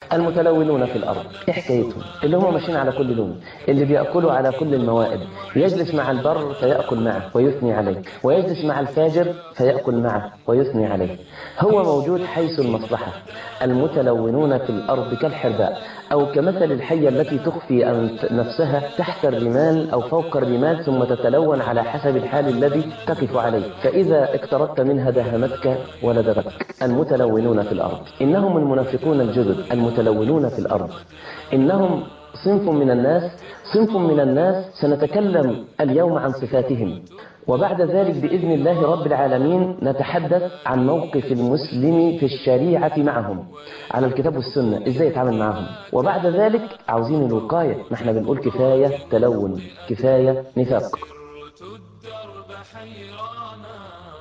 المتلونون في الأرض إيه حكايتهم؟ اللي هم ماشيين على كل لون، اللي بيأكلوا على كل الموائد، يجلس مع البر فيأكل معه ويثني عليه، ويجلس مع الفاجر فيأكل معه ويثني عليه. هو موجود حيث المصلحة. المتلونون في الأرض كالحرباء، أو كمثل الحية التي تخفي نفسها تحت الرمال أو فوق الرمال ثم تتلون على حسب الحال الذي تقف عليه، فإذا اقتربت منها داهمتك ولدغتك. المتلونون في الأرض إنهم المنافقون الجدد المتلونون في الأرض. إنهم صنف من الناس سنتكلم اليوم عن صفاتهم، وبعد ذلك بإذن الله رب العالمين نتحدث عن موقف المسلم في الشريعة معهم على الكتاب والسنة، إزاي يتعامل معهم. وبعد ذلك عاوزين الوقاية، ما احنا بنقول كفاية تلون، كفاية نفاق.